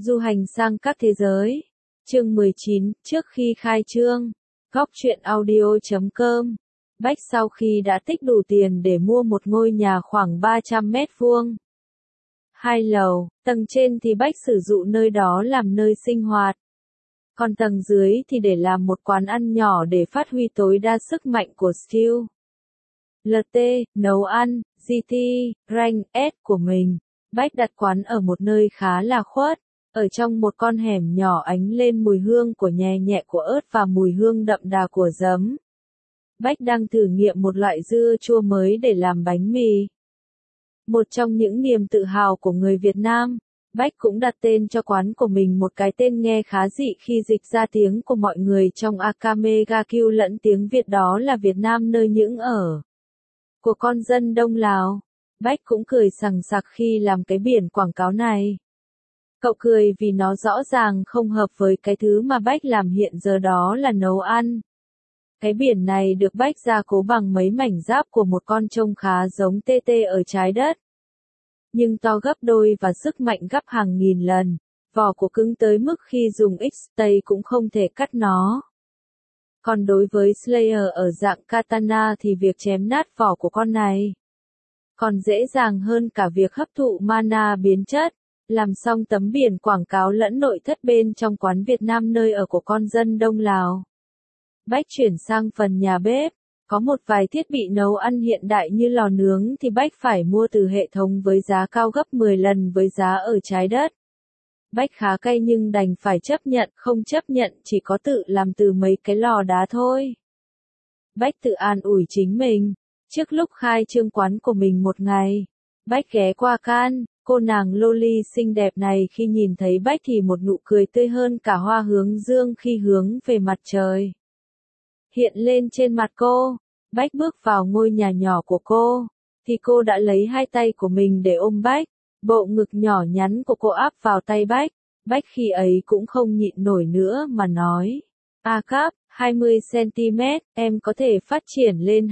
Du hành sang các thế giới. Chương 19, trước khi khai trương. Góc truyện audio.com. Bách sau khi đã tích đủ tiền để mua một ngôi nhà khoảng 300 mét vuông. 2 lầu, tầng trên thì Bách sử dụng nơi đó làm nơi sinh hoạt. Còn tầng dưới thì để làm một quán ăn nhỏ để phát huy tối đa sức mạnh của Steel. LT, nấu ăn, GT, Rank, S của mình. Bách đặt quán ở một nơi khá là khuất, ở trong một con hẻm nhỏ ánh lên mùi hương của nhè nhẹ của ớt và mùi hương đậm đà của giấm. Bách đang thử nghiệm một loại dưa chua mới để làm bánh mì. Một trong những niềm tự hào của người Việt Nam, Bách cũng đặt tên cho quán của mình một cái tên nghe khá dị khi dịch ra tiếng của mọi người trong Akame ga Kyu lẫn tiếng Việt, đó là Việt Nam nơi những ở của con dân Đông Lào. Bách cũng cười sằng sặc khi làm cái biển quảng cáo này. Cậu cười vì nó rõ ràng không hợp với cái thứ mà Bách làm hiện giờ, đó là nấu ăn. Cái biển này được Bách gia cố bằng mấy mảnh giáp của một con trông khá giống TT ở trái đất, nhưng to gấp đôi và sức mạnh gấp hàng nghìn lần. Vỏ của cứng tới mức khi dùng X-Tay cũng không thể cắt nó. Còn đối với Slayer ở dạng katana thì việc chém nát vỏ của con này còn dễ dàng hơn cả việc hấp thụ mana biến chất. Làm xong tấm biển quảng cáo lẫn nội thất bên trong quán Việt Nam nơi ở của con dân Đông Lào, Bách chuyển sang phần nhà bếp. Có một vài thiết bị nấu ăn hiện đại như lò nướng thì Bách phải mua từ hệ thống với giá cao gấp 10 lần với giá ở trái đất. Bách khá cay nhưng đành phải chấp nhận, không chấp nhận chỉ có tự làm từ mấy cái lò đá thôi. Bách tự an ủi chính mình. Trước lúc khai trương quán của mình một ngày, Bách ghé qua Can. Cô nàng loli xinh đẹp này khi nhìn thấy Bách thì một nụ cười tươi hơn cả hoa hướng dương khi hướng về mặt trời hiện lên trên mặt cô. Bách bước vào ngôi nhà nhỏ của cô, thì cô đã lấy hai tay của mình để ôm Bách. Bộ ngực nhỏ nhắn của cô áp vào tay Bách. Bách khi ấy cũng không nhịn nổi nữa mà nói: "A Cap, 20cm, em có thể phát triển lên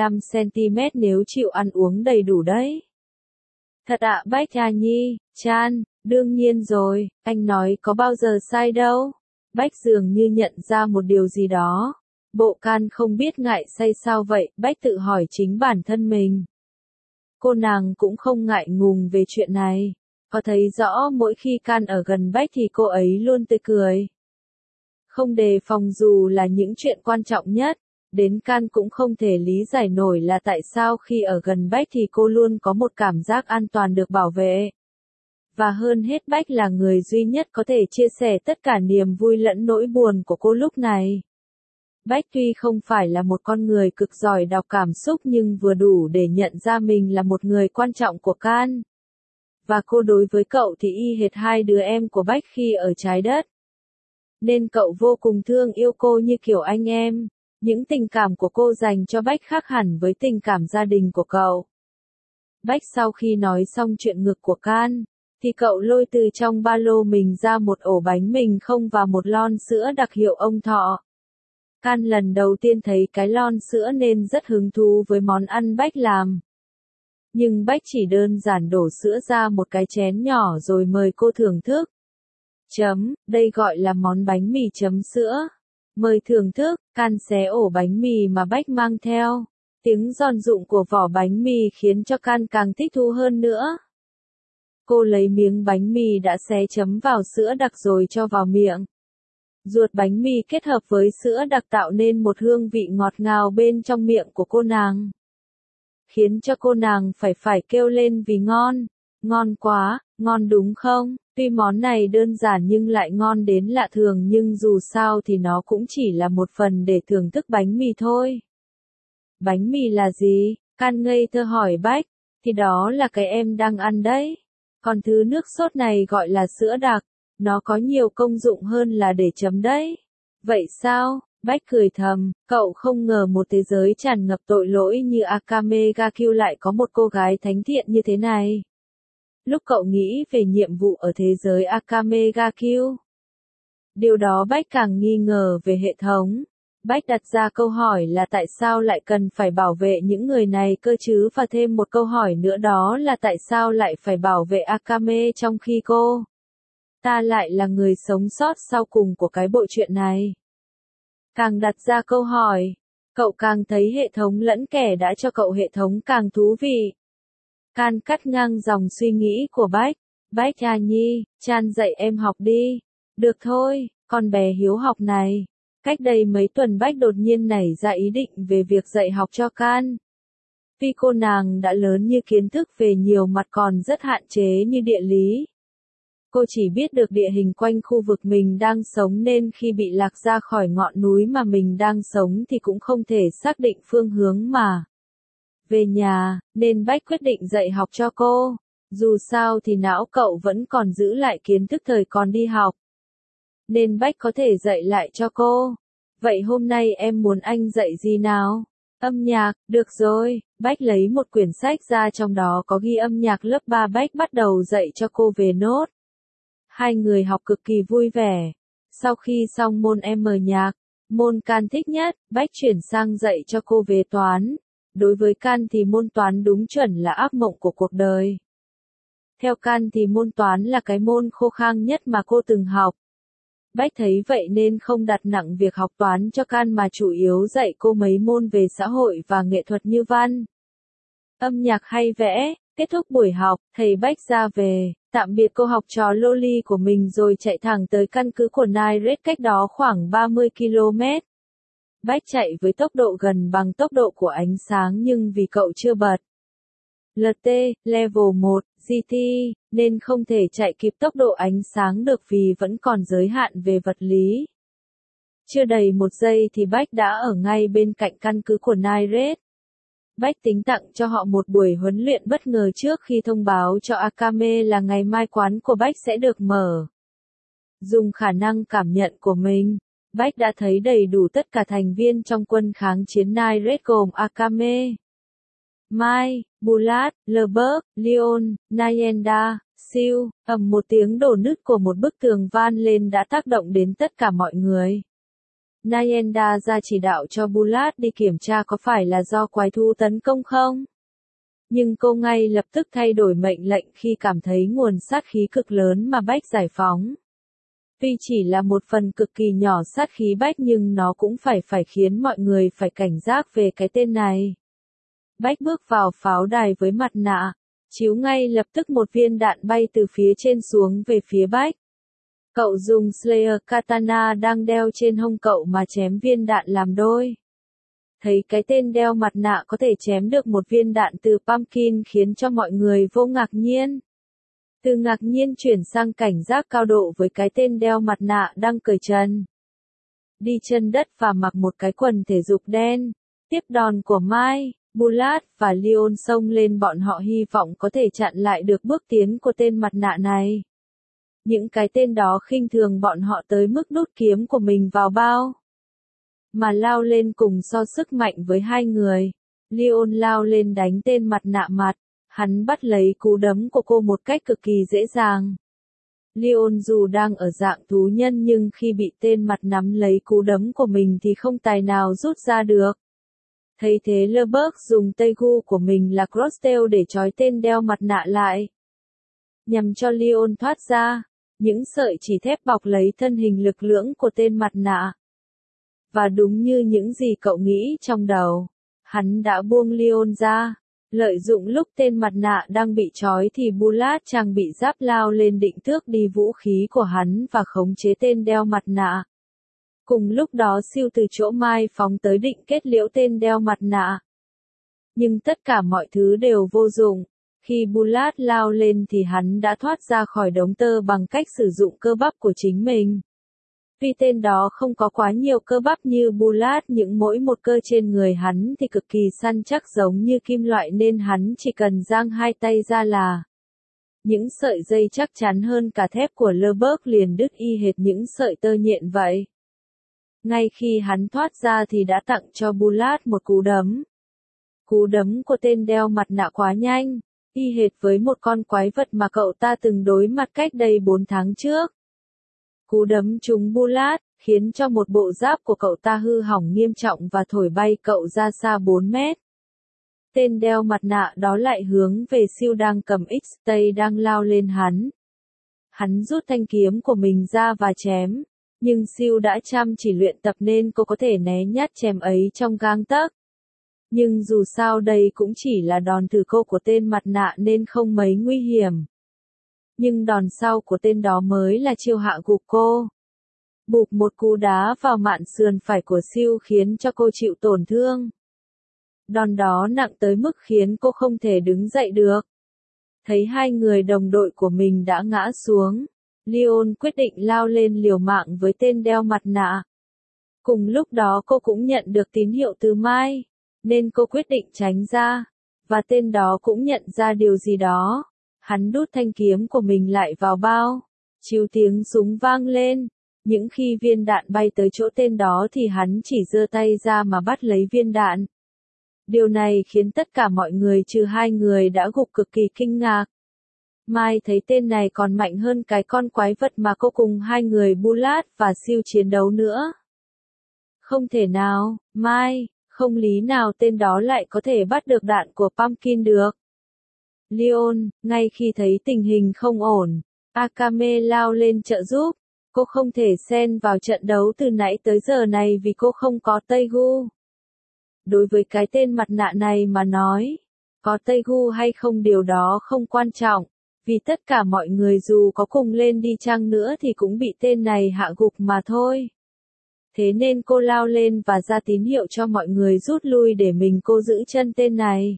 25cm nếu chịu ăn uống đầy đủ đấy." "Thật ạ Bách à Nhi, Chan, đương nhiên rồi, anh nói có bao giờ sai đâu." Bách dường như nhận ra một điều gì đó. Bộ Can không biết ngại say sao vậy, Bách tự hỏi chính bản thân mình. Cô nàng cũng không ngại ngùng về chuyện này. Có thấy rõ mỗi khi Can ở gần Bách thì cô ấy luôn tươi cười, không đề phòng dù là những chuyện quan trọng nhất. Đến Can cũng không thể lý giải nổi là tại sao khi ở gần Bách thì cô luôn có một cảm giác an toàn được bảo vệ. Và hơn hết Bách là người duy nhất có thể chia sẻ tất cả niềm vui lẫn nỗi buồn của cô lúc này. Bách tuy không phải là một con người cực giỏi đọc cảm xúc nhưng vừa đủ để nhận ra mình là một người quan trọng của Can. Và cô đối với cậu thì y hệt hai đứa em của Bách khi ở trái đất. Nên cậu vô cùng thương yêu cô như kiểu anh em. Những tình cảm của cô dành cho Bách khác hẳn với tình cảm gia đình của cậu. Bách sau khi nói xong chuyện ngực của Can, thì cậu lôi từ trong ba lô mình ra một ổ bánh mình không và một lon sữa đặc hiệu ông Thọ. Can lần đầu tiên thấy cái lon sữa nên rất hứng thú với món ăn Bách làm. Nhưng Bách chỉ đơn giản đổ sữa ra một cái chén nhỏ rồi mời cô thưởng thức. Đây gọi là món bánh mì chấm sữa. Mời thưởng thức. Can xé ổ bánh mì mà Bách mang theo. Tiếng giòn rụng của vỏ bánh mì khiến cho Can càng thích thú hơn nữa. Cô lấy miếng bánh mì đã xé chấm vào sữa đặc rồi cho vào miệng. Ruột bánh mì kết hợp với sữa đặc tạo nên một hương vị ngọt ngào bên trong miệng của cô nàng, khiến cho cô nàng phải kêu lên vì ngon. Ngon quá, ngon đúng không? Tuy món này đơn giản nhưng lại ngon đến lạ thường, nhưng dù sao thì nó cũng chỉ là một phần để thưởng thức bánh mì thôi. Bánh mì là gì? Can ngây thơ hỏi Bách. Thì đó là cái em đang ăn đấy. Còn thứ nước sốt này gọi là sữa đặc. Nó có nhiều công dụng hơn là để chấm đấy. Vậy sao? Bách cười thầm, cậu không ngờ một thế giới tràn ngập tội lỗi như Akame ga Kyu lại có một cô gái thánh thiện như thế này. Lúc cậu nghĩ về nhiệm vụ ở thế giới Akame ga Kyu, điều đó Bách càng nghi ngờ về hệ thống. Bách đặt ra câu hỏi là tại sao lại cần phải bảo vệ những người này cơ chứ, và thêm một câu hỏi nữa đó là tại sao lại phải bảo vệ Akame trong khi cô Ta lại là người sống sót sau cùng của cái bộ chuyện này. Càng đặt ra câu hỏi, cậu càng thấy hệ thống lẫn kẻ đã cho cậu hệ thống càng thú vị. Can cắt ngang dòng suy nghĩ của Bách. Bách à Nhi, Chan dạy em học đi. Được thôi, con bé hiếu học này. Cách đây mấy tuần Bách đột nhiên nảy ra ý định về việc dạy học cho Can. Vì cô nàng đã lớn như kiến thức về nhiều mặt còn rất hạn chế như địa lý. Cô chỉ biết được địa hình quanh khu vực mình đang sống nên khi bị lạc ra khỏi ngọn núi mà mình đang sống thì cũng không thể xác định phương hướng mà. Về nhà, nên Bách quyết định dạy học cho cô. Dù sao thì não cậu vẫn còn giữ lại kiến thức thời còn đi học. Nên Bách có thể dạy lại cho cô. Vậy hôm nay em muốn anh dạy gì nào? Âm nhạc, được rồi. Bách lấy một quyển sách ra trong đó có ghi âm nhạc lớp 3. Bách bắt đầu dạy cho cô về nốt. Hai người học cực kỳ vui vẻ. Sau khi xong môn M nhạc, môn Can thích nhất, Bách chuyển sang dạy cho cô về toán. Đối với Can thì môn toán đúng chuẩn là ác mộng của cuộc đời. Theo Can thì môn toán là cái môn khô khan nhất mà cô từng học. Bách thấy vậy nên không đặt nặng việc học toán cho Can mà chủ yếu dạy cô mấy môn về xã hội và nghệ thuật như văn, âm nhạc hay vẽ. Kết thúc buổi học, thầy Bách ra về, tạm biệt cô học trò loli của mình rồi chạy thẳng tới căn cứ của Nairết cách đó khoảng 30 km. Bách chạy với tốc độ gần bằng tốc độ của ánh sáng nhưng vì cậu chưa bật LT, Level 1, GT, nên không thể chạy kịp tốc độ ánh sáng được vì vẫn còn giới hạn về vật lý. Chưa đầy một giây thì Bách đã ở ngay bên cạnh căn cứ của Nairết. Bách tính tặng cho họ một buổi huấn luyện bất ngờ trước khi thông báo cho Akame là ngày mai quán của Bách sẽ được mở. Dùng khả năng cảm nhận của mình, Bách đã thấy đầy đủ tất cả thành viên trong quân kháng chiến Nairết gồm Akame, Mai, Bulat, Leberg, Leon, Nayenda, Siêu. Ầm một tiếng đổ nứt của một bức tường van lên đã tác động đến tất cả mọi người. Nayenda ra chỉ đạo cho Bulat đi kiểm tra có phải là do quái thú tấn công không. Nhưng cô ngay lập tức thay đổi mệnh lệnh khi cảm thấy nguồn sát khí cực lớn mà Bách giải phóng. Tuy chỉ là một phần cực kỳ nhỏ sát khí Bách nhưng nó cũng phải khiến mọi người phải cảnh giác về cái tên này. Bách bước vào pháo đài với mặt nạ, chiếu ngay lập tức một viên đạn bay từ phía trên xuống về phía Bách. Cậu dùng Slayer Katana đang đeo trên hông cậu mà chém viên đạn làm đôi. Thấy cái tên đeo mặt nạ có thể chém được một viên đạn từ Pumpkin khiến cho mọi người vô ngạc nhiên. Từ ngạc nhiên chuyển sang cảnh giác cao độ với cái tên đeo mặt nạ đang cởi trần, đi chân đất và mặc một cái quần thể dục đen. Tiếp đòn của Mai, Bulat và Leon xông lên, bọn họ hy vọng có thể chặn lại được bước tiến của tên mặt nạ này. Những cái tên đó khinh thường bọn họ tới mức đút kiếm của mình vào bao mà lao lên cùng so sức mạnh với hai người. Leon lao lên đánh tên mặt nạ mặt, hắn bắt lấy cú đấm của cô một cách cực kỳ dễ dàng. Leon dù đang ở dạng thú nhân nhưng khi bị tên mặt nắm lấy cú đấm của mình thì không tài nào rút ra được. Thấy thế Leberg dùng tay gu của mình là Crosstail để trói tên đeo mặt nạ lại, nhằm cho Leon thoát ra. Những sợi chỉ thép bọc lấy thân hình lực lưỡng của tên mặt nạ. Và đúng như những gì cậu nghĩ trong đầu, hắn đã buông Leon ra. Lợi dụng lúc tên mặt nạ đang bị trói thì Bulat trang bị giáp lao lên định tước đi vũ khí của hắn và khống chế tên đeo mặt nạ. Cùng lúc đó Siêu từ chỗ Mai phóng tới định kết liễu tên đeo mặt nạ. Nhưng tất cả mọi thứ đều vô dụng. Khi Bulat lao lên thì hắn đã thoát ra khỏi đống tơ bằng cách sử dụng cơ bắp của chính mình. Vì tên đó không có quá nhiều cơ bắp như Bulat nhưng mỗi một cơ trên người hắn thì cực kỳ săn chắc giống như kim loại nên hắn chỉ cần giang hai tay ra là những sợi dây chắc chắn hơn cả thép của Leberg liền đứt y hệt những sợi tơ nhện vậy. Ngay khi hắn thoát ra thì đã tặng cho Bulat một cú đấm. Cú đấm của tên đeo mặt nạ quá nhanh, y hệt với một con quái vật mà cậu ta từng đối mặt cách đây 4 tháng trước. Cú đấm trúng Bulat, khiến cho một bộ giáp của cậu ta hư hỏng nghiêm trọng và thổi bay cậu ra xa 4 mét. Tên đeo mặt nạ đó lại hướng về Siêu đang cầm X-Tay đang lao lên hắn. Hắn rút thanh kiếm của mình ra và chém, nhưng Siêu đã chăm chỉ luyện tập nên cô có thể né nhát chém ấy trong gang tấc. Nhưng dù sao đây cũng chỉ là đòn thử cô của tên mặt nạ nên không mấy nguy hiểm. Nhưng đòn sau của tên đó mới là chiêu hạ gục cô. Bụp một cú đá vào mạn sườn phải của Siêu khiến cho cô chịu tổn thương. Đòn đó nặng tới mức khiến cô không thể đứng dậy được. Thấy hai người đồng đội của mình đã ngã xuống, Leon quyết định lao lên liều mạng với tên đeo mặt nạ. Cùng lúc đó cô cũng nhận được tín hiệu từ Mai, nên cô quyết định tránh ra, và tên đó cũng nhận ra điều gì đó. Hắn đút thanh kiếm của mình lại vào bao, chiếu tiếng súng vang lên. Những khi viên đạn bay tới chỗ tên đó thì hắn chỉ giơ tay ra mà bắt lấy viên đạn. Điều này khiến tất cả mọi người trừ hai người đã gục cực kỳ kinh ngạc. Mai thấy tên này còn mạnh hơn cái con quái vật mà cô cùng hai người Bulat và Siêu chiến đấu nữa. Không thể nào, Mai, không lý nào tên đó lại có thể bắt được đạn của Pumpkin được. Leon, ngay khi thấy tình hình không ổn, Akame lao lên trợ giúp. Cô không thể xen vào trận đấu từ nãy tới giờ này vì cô không có Taegu. Đối với cái tên mặt nạ này mà nói, có Taegu hay không điều đó không quan trọng, vì tất cả mọi người dù có cùng lên đi chăng nữa thì cũng bị tên này hạ gục mà thôi. Thế nên cô lao lên và ra tín hiệu cho mọi người rút lui để mình cô giữ chân tên này.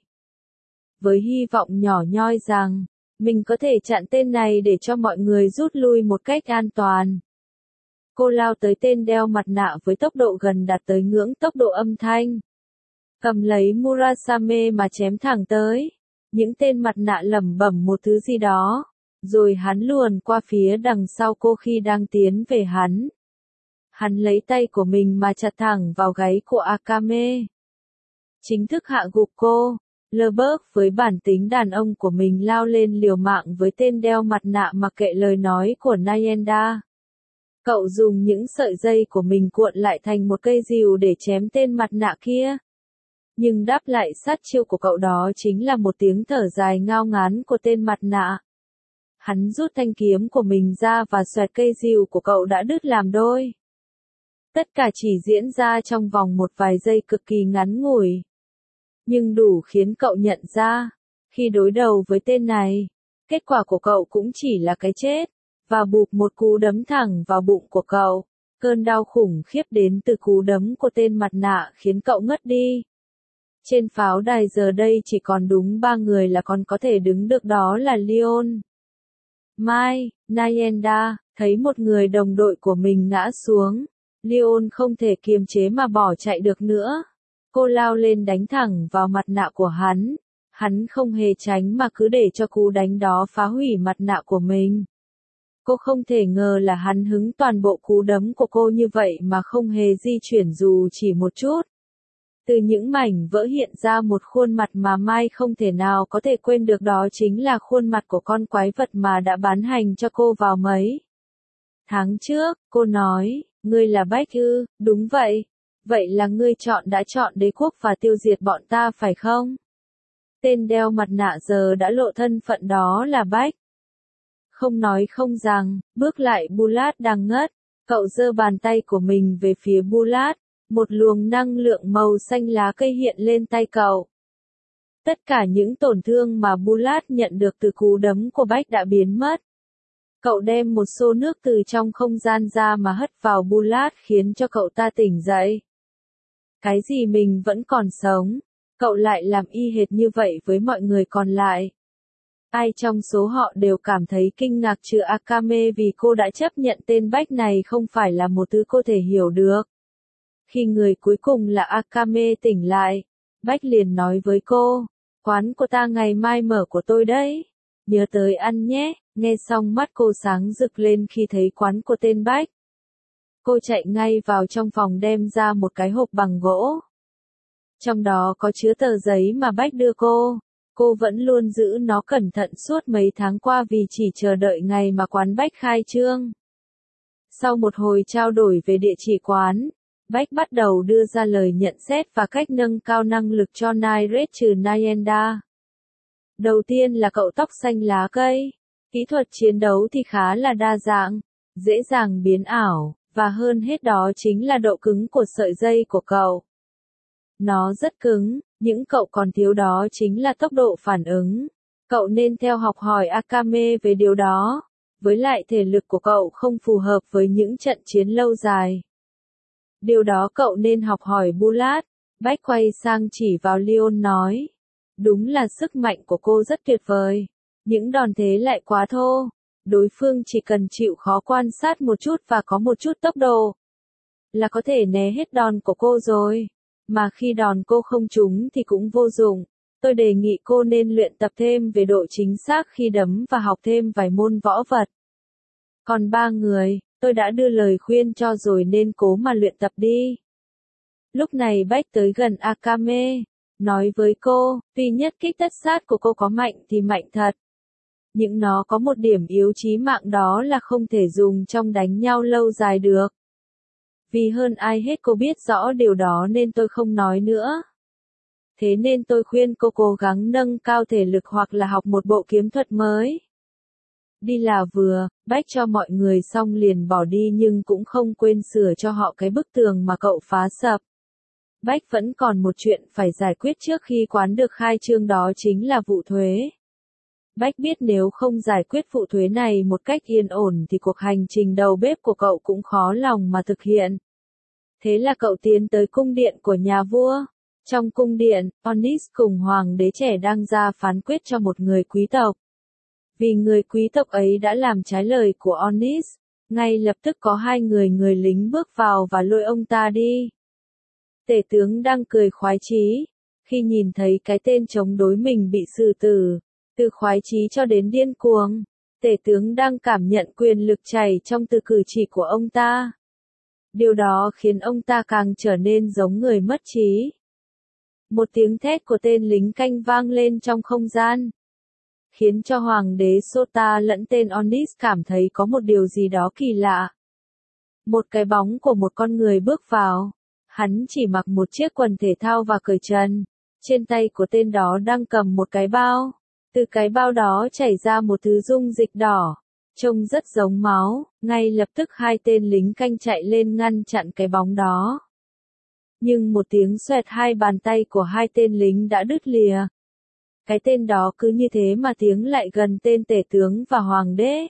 Với hy vọng nhỏ nhoi rằng, mình có thể chặn tên này để cho mọi người rút lui một cách an toàn. Cô lao tới tên đeo mặt nạ với tốc độ gần đạt tới ngưỡng tốc độ âm thanh. Cầm lấy Murasame mà chém thẳng tới. Những tên mặt nạ lẩm bẩm một thứ gì đó, rồi hắn luồn qua phía đằng sau cô khi đang tiến về hắn. Hắn lấy tay của mình mà chặt thẳng vào gáy của Akame. Chính thức hạ gục cô, Lurberg với bản tính đàn ông của mình lao lên liều mạng với tên đeo mặt nạ mặc kệ lời nói của Nayenda. Cậu dùng những sợi dây của mình cuộn lại thành một cây rìu để chém tên mặt nạ kia. Nhưng đáp lại sát chiêu của cậu đó chính là một tiếng thở dài ngao ngán của tên mặt nạ. Hắn rút thanh kiếm của mình ra và xoẹt cây rìu của cậu đã đứt làm đôi. Tất cả chỉ diễn ra trong vòng một vài giây cực kỳ ngắn ngủi. Nhưng đủ khiến cậu nhận ra, khi đối đầu với tên này, kết quả của cậu cũng chỉ là cái chết, và bụp một cú đấm thẳng vào bụng của cậu. Cơn đau khủng khiếp đến từ cú đấm của tên mặt nạ khiến cậu ngất đi. Trên pháo đài giờ đây chỉ còn đúng 3 người là còn có thể đứng được, đó là Leon, Mai, Nayenda. Thấy một người đồng đội của mình ngã xuống, Leon không thể kiềm chế mà bỏ chạy được nữa. Cô lao lên đánh thẳng vào mặt nạ của hắn. Hắn không hề tránh mà cứ để cho cú đánh đó phá hủy mặt nạ của mình. Cô không thể ngờ là hắn hứng toàn bộ cú đấm của cô như vậy mà không hề di chuyển dù chỉ một chút. Từ những mảnh vỡ hiện ra một khuôn mặt mà Mai không thể nào có thể quên được, đó chính là khuôn mặt của con quái vật mà đã bán hành cho cô vào mấy tháng trước. Cô nói, ngươi là Bách ư? Đúng vậy. Vậy là ngươi đã chọn đế quốc và tiêu diệt bọn ta phải không? Tên đeo mặt nạ giờ đã lộ thân phận, đó là Bách. Không nói không rằng, bước lại Bulat đang ngất. Cậu giơ bàn tay của mình về phía Bulat. Một luồng năng lượng màu xanh lá cây hiện lên tay cậu. Tất cả những tổn thương mà Bulat nhận được từ cú đấm của Bách đã biến mất. Cậu đem một xô nước từ trong không gian ra mà hất vào Bulat khiến cho cậu ta tỉnh dậy. Cái gì mình vẫn còn sống, cậu lại làm y hệt như vậy với mọi người còn lại. Ai trong số họ đều cảm thấy kinh ngạc trừ Akame vì cô đã chấp nhận tên Bách này không phải là một thứ cô thể hiểu được. Khi người cuối cùng là Akame tỉnh lại, Bách liền nói với cô, quán của ta ngày mai mở của tôi đấy, nhớ tới ăn nhé. Nghe xong mắt cô sáng rực lên khi thấy quán của tên Bách. Cô chạy ngay vào trong phòng đem ra một cái hộp bằng gỗ. Trong đó có chứa tờ giấy mà Bách đưa cô. Cô vẫn luôn giữ nó cẩn thận suốt mấy tháng qua vì chỉ chờ đợi ngày mà quán Bách khai trương. Sau một hồi trao đổi về địa chỉ quán, Bách bắt đầu đưa ra lời nhận xét và cách nâng cao năng lực cho Nairet trừ Nayenda. Đầu tiên là cậu tóc xanh lá cây. Kỹ thuật chiến đấu thì khá là đa dạng, dễ dàng biến ảo, và hơn hết đó chính là độ cứng của sợi dây của cậu. Nó rất cứng, những cậu còn thiếu đó chính là tốc độ phản ứng. Cậu nên theo học hỏi Akame về điều đó. Với lại thể lực của cậu không phù hợp với những trận chiến lâu dài. Điều đó cậu nên học hỏi Bulat. Bách quay sang chỉ vào Leon nói. Đúng là sức mạnh của cô rất tuyệt vời. Những đòn thế lại quá thô. Đối phương chỉ cần chịu khó quan sát một chút và có một chút tốc độ. Là có thể né hết đòn của cô rồi. Mà khi đòn cô không trúng thì cũng vô dụng. Tôi đề nghị cô nên luyện tập thêm về độ chính xác khi đấm và học thêm vài môn võ vật. Còn 3 người, tôi đã đưa lời khuyên cho rồi nên cố mà luyện tập đi. Lúc này Bách tới gần Akame, nói với cô, tuy nhất kích tất sát của cô có mạnh thì mạnh thật. Nhưng nó có một điểm yếu chí mạng đó là không thể dùng trong đánh nhau lâu dài được. Vì hơn ai hết cô biết rõ điều đó nên tôi không nói nữa. Thế nên tôi khuyên cô cố gắng nâng cao thể lực hoặc là học một bộ kiếm thuật mới. Đi là vừa, Bách cho mọi người xong liền bỏ đi nhưng cũng không quên sửa cho họ cái bức tường mà cậu phá sập. Bách vẫn còn một chuyện phải giải quyết trước khi quán được khai trương, đó chính là vụ thuế. Bách biết nếu không giải quyết vụ thuế này một cách yên ổn thì cuộc hành trình đầu bếp của cậu cũng khó lòng mà thực hiện. Thế là cậu tiến tới cung điện của nhà vua. Trong cung điện, Onis cùng hoàng đế trẻ đang ra phán quyết cho một người quý tộc. Vì người quý tộc ấy đã làm trái lời của Onis, ngay lập tức có 2 người lính bước vào và lôi ông ta đi. Tể tướng đang cười khoái chí, khi nhìn thấy cái tên chống đối mình bị xử tử, từ khoái chí cho đến điên cuồng, tể tướng đang cảm nhận quyền lực chảy trong từ cử chỉ của ông ta. Điều đó khiến ông ta càng trở nên giống người mất trí. Một tiếng thét của tên lính canh vang lên trong không gian, khiến cho hoàng đế Sota lẫn tên Onis cảm thấy có một điều gì đó kỳ lạ. Một cái bóng của một con người bước vào. Hắn chỉ mặc một chiếc quần thể thao và cởi trần. Trên tay của tên đó đang cầm một cái bao. Từ cái bao đó chảy ra một thứ dung dịch đỏ. Trông rất giống máu. Ngay lập tức 2 tên lính canh chạy lên ngăn chặn cái bóng đó. Nhưng một tiếng xoẹt, 2 bàn tay của 2 tên lính đã đứt lìa. Cái tên đó cứ như thế mà tiến lại gần tên tể tướng và hoàng đế.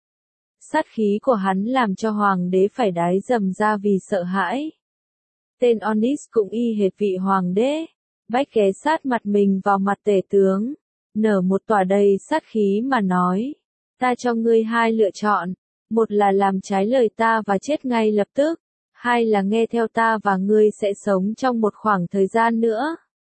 Sát khí của hắn làm cho hoàng đế phải đái dầm ra vì sợ hãi. Tên Onis cũng y hệt vị hoàng đế. Bách ghé sát mặt mình vào mặt tể tướng, nở một tòa đầy sát khí mà nói. Ta cho ngươi 2 lựa chọn. Một là làm trái lời ta và chết ngay lập tức. 2 là nghe theo ta và ngươi sẽ sống trong một khoảng thời gian nữa.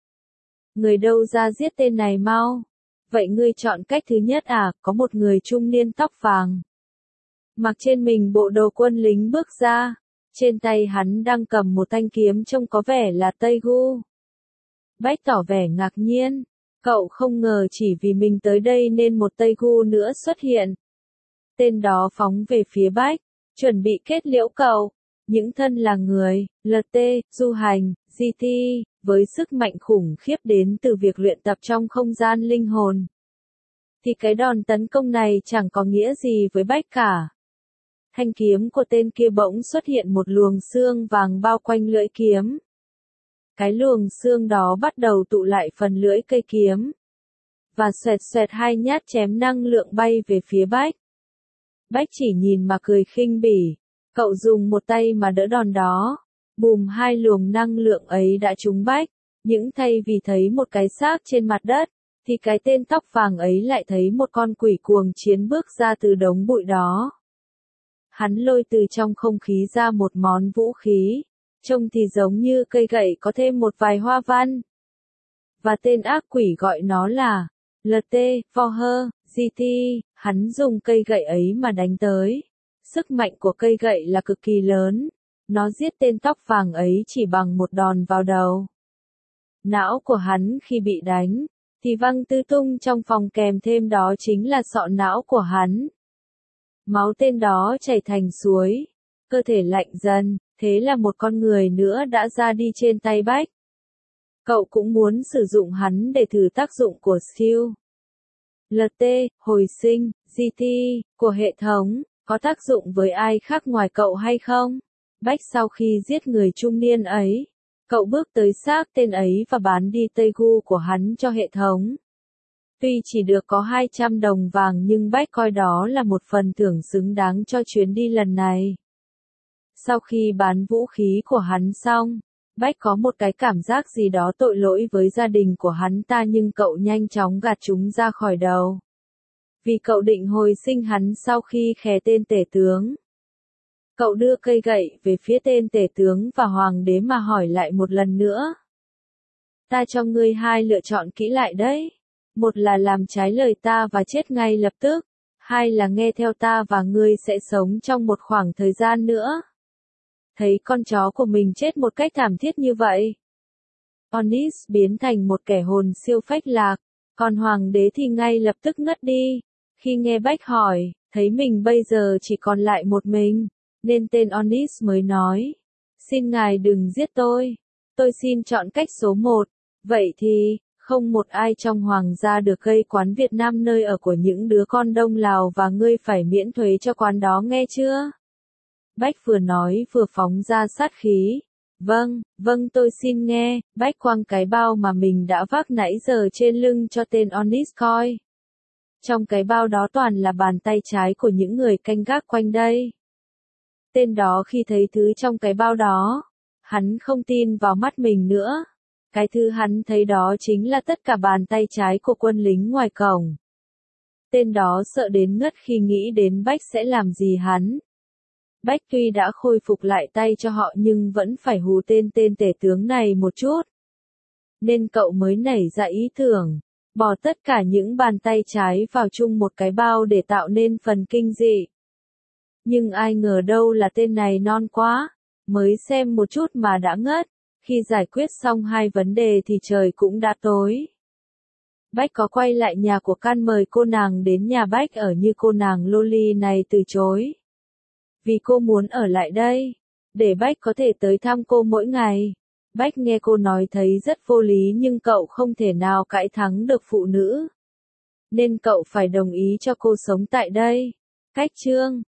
Người đâu ra giết tên này mau. Vậy ngươi chọn cách thứ nhất à? Có một người trung niên tóc vàng, mặc trên mình bộ đồ quân lính bước ra. Trên tay hắn đang cầm một thanh kiếm trông có vẻ là Tây Gu. Bách tỏ vẻ ngạc nhiên. Cậu không ngờ chỉ vì mình tới đây nên một Tây Gu nữa xuất hiện. Tên đó phóng về phía Bách, chuẩn bị kết liễu cậu. Những thân là người, LT, du hành, GT, với sức mạnh khủng khiếp đến từ việc luyện tập trong không gian linh hồn. Thì cái đòn tấn công này chẳng có nghĩa gì với Bách cả. Thanh kiếm của tên kia bỗng xuất hiện một luồng xương vàng bao quanh lưỡi kiếm. Cái luồng xương đó bắt đầu tụ lại phần lưỡi cây kiếm. Và xoẹt xoẹt 2 nhát chém năng lượng bay về phía Bách. Bách chỉ nhìn mà cười khinh bỉ. Cậu dùng một tay mà đỡ đòn đó. Bùm, 2 luồng năng lượng ấy đã trúng Bách. Nhưng thay vì thấy một cái xác trên mặt đất, thì cái tên tóc vàng ấy lại thấy một con quỷ cuồng chiến bước ra từ đống bụi đó. Hắn lôi từ trong không khí ra một món vũ khí, trông thì giống như cây gậy có thêm một vài hoa văn. Và tên ác quỷ gọi nó là LT, Voher, GT, hắn dùng cây gậy ấy mà đánh tới. Sức mạnh của cây gậy là cực kỳ lớn, nó giết tên tóc vàng ấy chỉ bằng một đòn vào đầu. Não của hắn khi bị đánh, thì văng tứ tung trong phòng, kèm thêm đó chính là sọ não của hắn. Máu tên đó chảy thành suối, cơ thể lạnh dần, thế là một con người nữa đã ra đi trên tay Bách. Cậu cũng muốn sử dụng hắn để thử tác dụng của skill. LT, hồi sinh, GT của hệ thống, có tác dụng với ai khác ngoài cậu hay không? Bách sau khi giết người trung niên ấy, cậu bước tới xác tên ấy và bán đi Tegu của hắn cho hệ thống. Tuy chỉ được có 200 đồng vàng nhưng Bách coi đó là một phần thưởng xứng đáng cho chuyến đi lần này. Sau khi bán vũ khí của hắn xong, Bách có một cái cảm giác gì đó tội lỗi với gia đình của hắn ta nhưng cậu nhanh chóng gạt chúng ra khỏi đầu. Vì cậu định hồi sinh hắn sau khi khè tên tể tướng. Cậu đưa cây gậy về phía tên tể tướng và hoàng đế mà hỏi lại một lần nữa. Ta cho ngươi hai lựa chọn kỹ lại đấy. Một là làm trái lời ta và chết ngay lập tức. Hai là nghe theo ta và ngươi sẽ sống trong một khoảng thời gian nữa. Thấy con chó của mình chết một cách thảm thiết như vậy, Onis biến thành một kẻ hồn siêu phách lạc, còn hoàng đế thì ngay lập tức ngất đi. Khi nghe Bách hỏi, thấy mình bây giờ chỉ còn lại một mình, nên tên Onis mới nói, xin ngài đừng giết tôi xin chọn cách số 1, vậy thì, không một ai trong hoàng gia được gây quán Việt Nam nơi ở của những đứa con Đông Lào và ngươi phải miễn thuế cho quán đó nghe chưa? Bách vừa nói vừa phóng ra sát khí. Vâng, tôi xin nghe. Bách quăng cái bao mà mình đã vác nãy giờ trên lưng cho tên Onis coi. Trong cái bao đó toàn là bàn tay trái của những người canh gác quanh đây. Tên đó khi thấy thứ trong cái bao đó, hắn không tin vào mắt mình nữa. Cái thứ hắn thấy đó chính là tất cả bàn tay trái của quân lính ngoài cổng. Tên đó sợ đến ngất khi nghĩ đến Bách sẽ làm gì hắn. Bách tuy đã khôi phục lại tay cho họ nhưng vẫn phải hù tên tể tướng này một chút. Nên cậu mới nảy ra ý tưởng, bỏ tất cả những bàn tay trái vào chung một cái bao để tạo nên phần kinh dị. Nhưng ai ngờ đâu là tên này non quá, mới xem một chút mà đã ngất. Khi giải quyết xong hai vấn đề thì trời cũng đã tối. Bách có quay lại nhà của Can mời cô nàng đến nhà Bách ở như cô nàng Loli này từ chối. Vì cô muốn ở lại đây, để Bách có thể tới thăm cô mỗi ngày. Bách nghe cô nói thấy rất vô lý nhưng cậu không thể nào cãi thắng được phụ nữ. Nên cậu phải đồng ý cho cô sống tại đây. Cách chương